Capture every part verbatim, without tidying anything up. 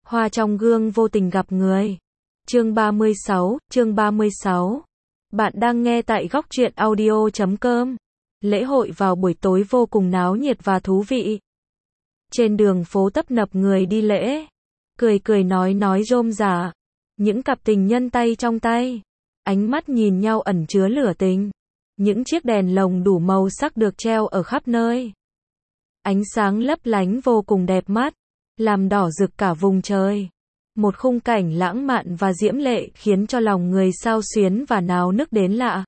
Hoa trong gương vô tình gặp người. Chương ba mươi sáu, chương ba mươi sáu. Bạn đang nghe tại góc truyện audio chấm com. Lễ hội vào buổi tối vô cùng náo nhiệt và thú vị. Trên đường phố tấp nập người đi lễ. Cười cười nói nói rôm rả. Những cặp tình nhân tay trong tay. Ánh mắt nhìn nhau ẩn chứa lửa tình. Những chiếc đèn lồng đủ màu sắc được treo ở khắp nơi. Ánh sáng lấp lánh vô cùng đẹp mắt, làm đỏ rực cả vùng trời. Một khung cảnh lãng mạn và diễm lệ khiến cho lòng người xao xuyến và náo nức đến lạ.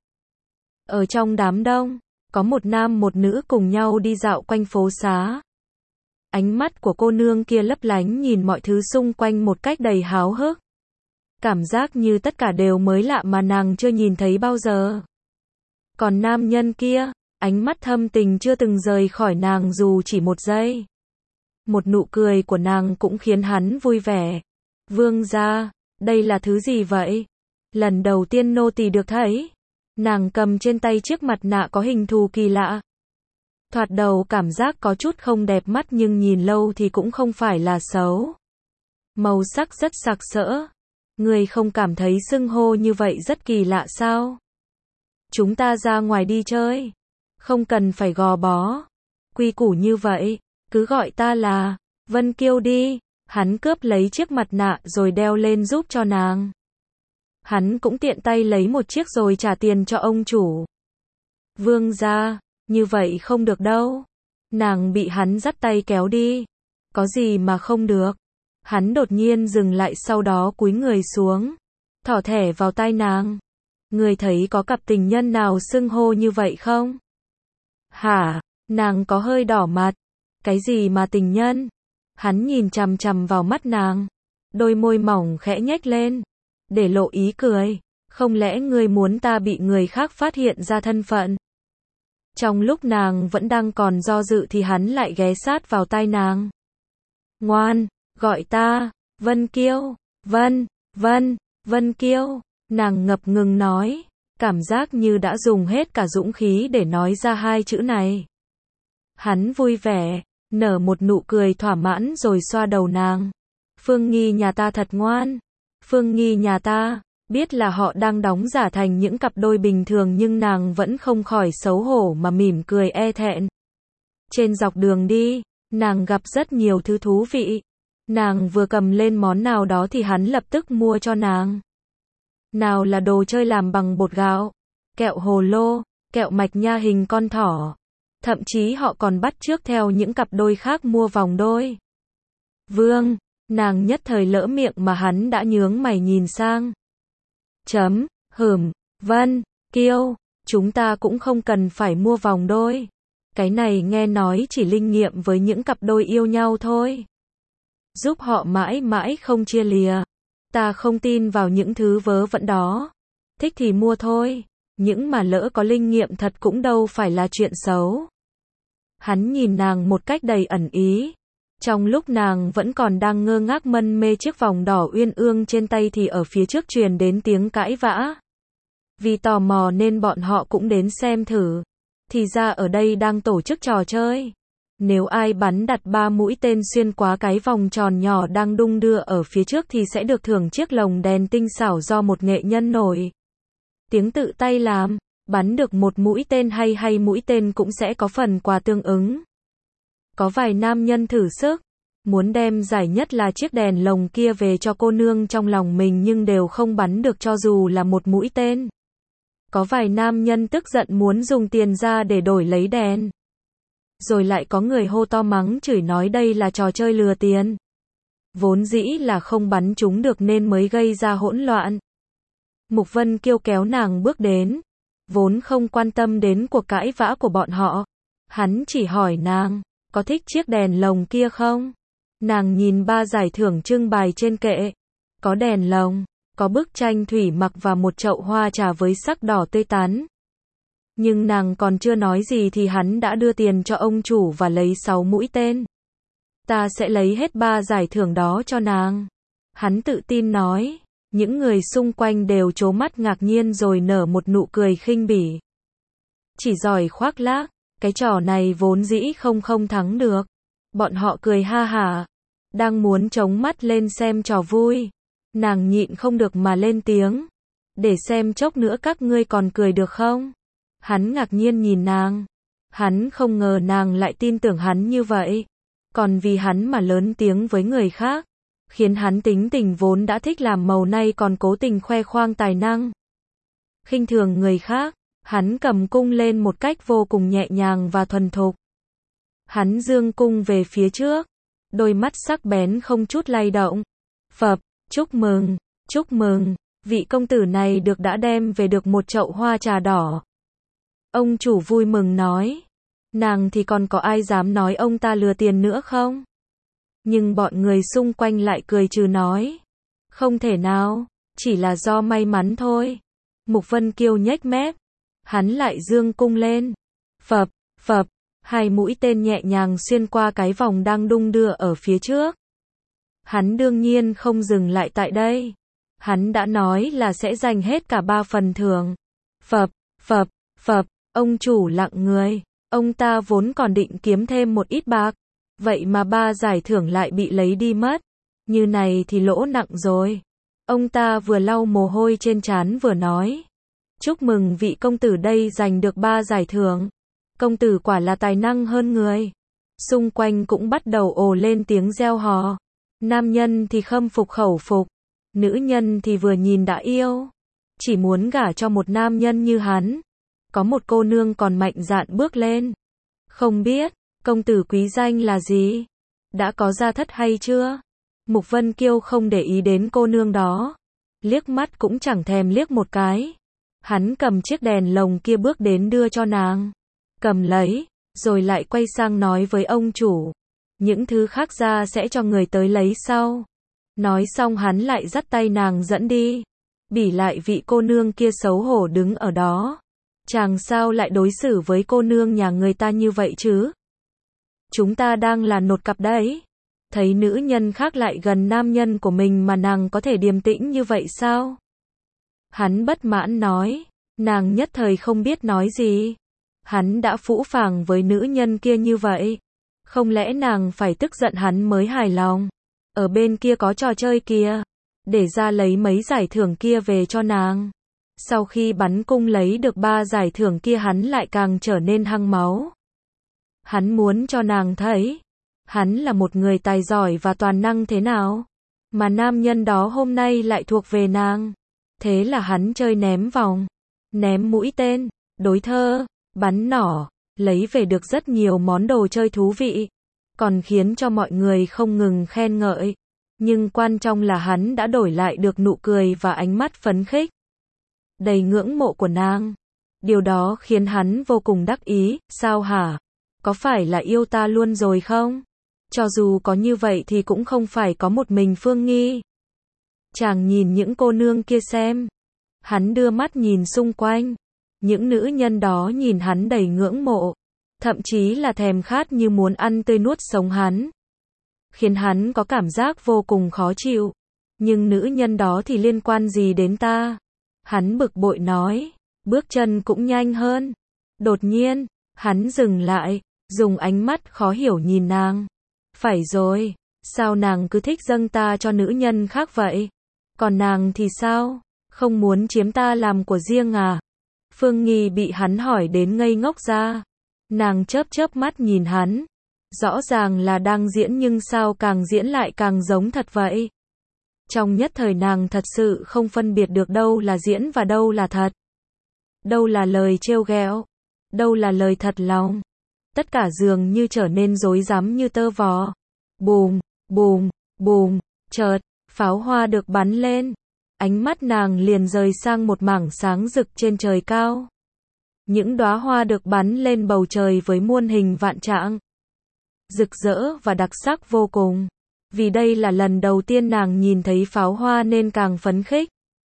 Ở trong đám đông, có một nam một nữ cùng nhau đi dạo quanh phố xá. Ánh mắt của cô nương kia lấp lánh nhìn mọi thứ xung quanh một cách đầy háo hức. Cảm giác như tất cả đều mới lạ mà nàng chưa nhìn thấy bao giờ. Còn nam nhân kia, ánh mắt thâm tình chưa từng rời khỏi nàng dù chỉ một giây. Một nụ cười của nàng cũng khiến hắn vui vẻ. Vương gia, đây là thứ gì vậy? Lần đầu tiên nô tỳ được thấy. Nàng cầm trên tay chiếc mặt nạ có hình thù kỳ lạ. Thoạt đầu cảm giác có chút không đẹp mắt nhưng nhìn lâu thì cũng không phải là xấu. Màu sắc rất sặc sỡ. Người không cảm thấy xưng hô như vậy rất kỳ lạ sao? Chúng ta ra ngoài đi chơi. Không cần phải gò bó. Quy củ như vậy, cứ gọi ta là Vân Kiêu đi. Hắn cướp lấy chiếc mặt nạ rồi đeo lên giúp cho nàng. Hắn cũng tiện tay lấy một chiếc rồi trả tiền cho ông chủ. Vương gia, như vậy không được đâu. Nàng bị hắn dắt tay kéo đi. Có gì mà không được. Hắn đột nhiên dừng lại sau đó cúi người xuống. Thỏ thẻ vào tai nàng. Người thấy có cặp tình nhân nào xưng hô như vậy không? Hả? Nàng có hơi đỏ mặt. Cái gì mà tình nhân? Hắn nhìn chằm chằm vào mắt nàng. Đôi môi mỏng khẽ nhếch lên. Để lộ ý cười. Không lẽ ngươi muốn ta bị người khác phát hiện ra thân phận? Trong lúc nàng vẫn đang còn do dự thì hắn lại ghé sát vào tai nàng. Ngoan, gọi ta, Vân Kiêu. Vân, Vân, Vân Kiêu. Nàng ngập ngừng nói. Cảm giác như đã dùng hết cả dũng khí để nói ra hai chữ này. Hắn vui vẻ, nở một nụ cười thỏa mãn rồi xoa đầu nàng. Phương Nghi nhà ta thật ngoan. Phương Nghi nhà ta, biết là họ đang đóng giả thành những cặp đôi bình thường nhưng nàng vẫn không khỏi xấu hổ mà mỉm cười e thẹn. Trên dọc đường đi, nàng gặp rất nhiều thứ thú vị. Nàng vừa cầm lên món nào đó thì hắn lập tức mua cho nàng. Nào là đồ chơi làm bằng bột gạo, kẹo hồ lô, kẹo mạch nha hình con thỏ. Thậm chí họ còn bắt chước theo những cặp đôi khác mua vòng đôi. Vương, nàng nhất thời lỡ miệng mà hắn đã nhướng mày nhìn sang. Chấm, hửm, Vân, Kiêu, chúng ta cũng không cần phải mua vòng đôi. Cái này nghe nói chỉ linh nghiệm với những cặp đôi yêu nhau thôi. Giúp họ mãi mãi không chia lìa. Ta không tin vào những thứ vớ vẩn đó. Thích thì mua thôi. Những mà lỡ có linh nghiệm thật cũng đâu phải là chuyện xấu. Hắn nhìn nàng một cách đầy ẩn ý. Trong lúc nàng vẫn còn đang ngơ ngác mân mê chiếc vòng đỏ uyên ương trên tay thì ở phía trước truyền đến tiếng cãi vã. Vì tò mò nên bọn họ cũng đến xem thử. Thì ra ở đây đang tổ chức trò chơi. Nếu ai bắn đặt ba mũi tên xuyên qua cái vòng tròn nhỏ đang đung đưa ở phía trước thì sẽ được thưởng chiếc lồng đèn tinh xảo do một nghệ nhân nổi tiếng tự tay làm. Bắn được một mũi tên hay hay mũi tên cũng sẽ có phần quà tương ứng. Có vài nam nhân thử sức, muốn đem giải nhất là chiếc đèn lồng kia về cho cô nương trong lòng mình nhưng đều không bắn được cho dù là một mũi tên. Có vài nam nhân tức giận muốn dùng tiền ra để đổi lấy đèn. Rồi lại có người hô to mắng chửi nói đây là trò chơi lừa tiền. Vốn dĩ là không bắn chúng được nên mới gây ra hỗn loạn. Mục Vân Kiêu kéo nàng bước đến. Vốn không quan tâm đến cuộc cãi vã của bọn họ. Hắn chỉ hỏi nàng, có thích chiếc đèn lồng kia không? Nàng nhìn ba giải thưởng trưng bày trên kệ. Có đèn lồng, có bức tranh thủy mặc và một chậu hoa trà với sắc đỏ tươi tắn. Nhưng nàng còn chưa nói gì thì hắn đã đưa tiền cho ông chủ và lấy sáu mũi tên. Ta sẽ lấy hết ba giải thưởng đó cho nàng. Hắn tự tin nói. Những người xung quanh đều trố mắt ngạc nhiên rồi nở một nụ cười khinh bỉ. Chỉ giỏi khoác lác, cái trò này vốn dĩ không không thắng được. Bọn họ cười ha hả. đang muốn chống mắt lên xem trò vui. Nàng nhịn không được mà lên tiếng. Để xem chốc nữa các ngươi còn cười được không? Hắn ngạc nhiên nhìn nàng. Hắn không ngờ nàng lại tin tưởng hắn như vậy. Còn vì hắn mà lớn tiếng với người khác, khiến hắn tính tình vốn đã thích làm màu nay còn cố tình khoe khoang tài năng. Khinh thường người khác, hắn cầm cung lên một cách vô cùng nhẹ nhàng và thuần thục. Hắn dương cung về phía trước, đôi mắt sắc bén không chút lay động. Phập, chúc mừng, chúc mừng, vị công tử này được đã đem về được một chậu hoa trà đỏ. Ông chủ vui mừng nói. Nàng thì còn có ai dám nói ông ta lừa tiền nữa không? Nhưng bọn người xung quanh lại cười trừ nói. Không thể nào, chỉ là do may mắn thôi. Mục Vân Kiêu nhếch mép. Hắn lại dương cung lên. Phập, phập, hai mũi tên nhẹ nhàng xuyên qua cái vòng đang đung đưa ở phía trước. Hắn đương nhiên không dừng lại tại đây. Hắn đã nói là sẽ giành hết cả ba phần thưởng. Phập, phập, phập, ông chủ lặng người. Ông ta vốn còn định kiếm thêm một ít bạc. Vậy mà ba giải thưởng lại bị lấy đi mất. Như này thì lỗ nặng rồi. Ông ta vừa lau mồ hôi trên trán vừa nói. Chúc mừng vị công tử đây giành được ba giải thưởng. Công tử quả là tài năng hơn người. Xung quanh cũng bắt đầu ồ lên tiếng reo hò. Nam nhân thì khâm phục khẩu phục. Nữ nhân thì vừa nhìn đã yêu. Chỉ muốn gả cho một nam nhân như hắn. Có một cô nương còn mạnh dạn bước lên. Không biết, công tử quý danh là gì? Đã có gia thất hay chưa? Mục Vân Kiêu không để ý đến cô nương đó. Liếc mắt cũng chẳng thèm liếc một cái. Hắn cầm chiếc đèn lồng kia bước đến đưa cho nàng. Cầm lấy, rồi lại quay sang nói với ông chủ. Những thứ khác ra sẽ cho người tới lấy sau. Nói xong hắn lại dắt tay nàng dẫn đi. Bỉ lại vị cô nương kia xấu hổ đứng ở đó. Chàng sao lại đối xử với cô nương nhà người ta như vậy chứ? Chúng ta đang là nột cặp đấy. Thấy nữ nhân khác lại gần nam nhân của mình mà nàng có thể điềm tĩnh như vậy sao? Hắn bất mãn nói. Nàng nhất thời không biết nói gì. Hắn đã phũ phàng với nữ nhân kia như vậy. Không lẽ nàng phải tức giận hắn mới hài lòng? Ở bên kia có trò chơi kia. Để ra lấy mấy giải thưởng kia về cho nàng. Sau khi bắn cung lấy được ba giải thưởng kia hắn lại càng trở nên hăng máu. Hắn muốn cho nàng thấy. Hắn là một người tài giỏi và toàn năng thế nào. Mà nam nhân đó hôm nay lại thuộc về nàng. Thế là hắn chơi ném vòng. Ném mũi tên. Đối thơ. Bắn nỏ. Lấy về được rất nhiều món đồ chơi thú vị. Còn khiến cho mọi người không ngừng khen ngợi. Nhưng quan trọng là hắn đã đổi lại được nụ cười và ánh mắt phấn khích. Đầy ngưỡng mộ của nàng. Điều đó khiến hắn vô cùng đắc ý. Sao hả? Có phải là yêu ta luôn rồi không? Cho dù có như vậy thì cũng không phải có một mình Phương Nghi. Chàng nhìn những cô nương kia xem. Hắn đưa mắt nhìn xung quanh. Những nữ nhân đó nhìn hắn đầy ngưỡng mộ. Thậm chí là thèm khát như muốn ăn tươi nuốt sống hắn. Khiến hắn có cảm giác vô cùng khó chịu. Nhưng nữ nhân đó thì liên quan gì đến ta? Hắn bực bội nói. Bước chân cũng nhanh hơn. Đột nhiên, hắn dừng lại. Dùng ánh mắt khó hiểu nhìn nàng. Phải rồi, sao nàng cứ thích dâng ta cho nữ nhân khác vậy? Còn nàng thì sao? Không muốn chiếm ta làm của riêng à? Phương Nghi bị hắn hỏi đến ngây ngốc ra. Nàng chớp chớp mắt nhìn hắn. Rõ ràng là đang diễn nhưng sao càng diễn lại càng giống thật vậy? Trong nhất thời nàng thật sự không phân biệt được đâu là diễn và đâu là thật. Đâu là lời trêu ghẹo, đâu là lời thật lòng. Tất cả dường như trở nên rối rắm như tơ vò. Bùm, bùm, bùm, chợt, pháo hoa được bắn lên. Ánh mắt nàng liền rời sang một mảng sáng rực trên trời cao. Những đóa hoa được bắn lên bầu trời với muôn hình vạn trạng. Rực rỡ và đặc sắc vô cùng. Vì đây là lần đầu tiên nàng nhìn thấy pháo hoa nên càng phấn khích.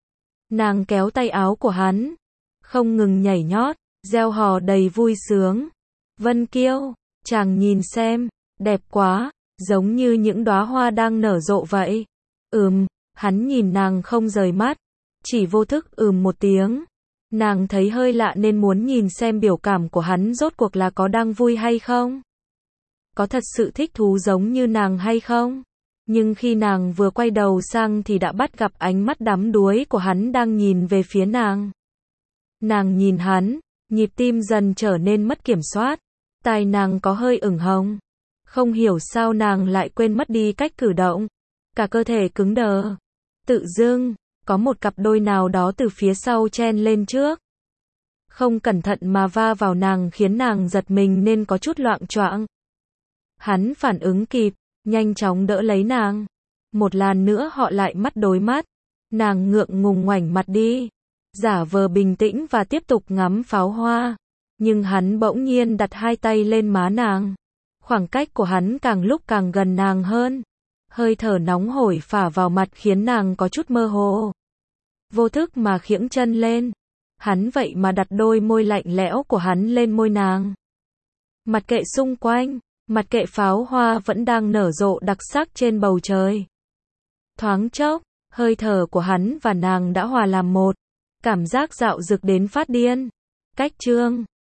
Nàng kéo tay áo của hắn. Không ngừng nhảy nhót, reo hò đầy vui sướng. Vân Kiêu, chàng nhìn xem, đẹp quá, giống như những đóa hoa đang nở rộ vậy. Ừm, hắn nhìn nàng không rời mắt, chỉ vô thức ừm một tiếng. Nàng thấy hơi lạ nên muốn nhìn xem biểu cảm của hắn rốt cuộc là có đang vui hay không. Có thật sự thích thú giống như nàng hay không? Nhưng khi nàng vừa quay đầu sang thì đã bắt gặp ánh mắt đắm đuối của hắn đang nhìn về phía nàng. Nàng nhìn hắn, nhịp tim dần trở nên mất kiểm soát, tai nàng có hơi ửng hồng. Không hiểu sao nàng lại quên mất đi cách cử động, cả cơ thể cứng đờ. Tự dưng, có một cặp đôi nào đó từ phía sau chen lên trước. Không cẩn thận mà va vào nàng khiến nàng giật mình nên có chút loạng choạng. Hắn phản ứng kịp, nhanh chóng đỡ lấy nàng. Một lần nữa họ lại mắt đối mắt. Nàng ngượng ngùng ngoảnh mặt đi, giả vờ bình tĩnh và tiếp tục ngắm pháo hoa. Nhưng hắn bỗng nhiên đặt hai tay lên má nàng. Khoảng cách của hắn càng lúc càng gần nàng hơn. Hơi thở nóng hổi phả vào mặt khiến nàng có chút mơ hồ. Vô thức mà khiễng chân lên. Hắn vậy mà đặt đôi môi lạnh lẽo của hắn lên môi nàng. Mặc kệ xung quanh, mặc kệ pháo hoa vẫn đang nở rộ đặc sắc trên bầu trời. Thoáng chốc, hơi thở của hắn và nàng đã hòa làm một. Cảm giác dạo dực đến phát điên. Cách chương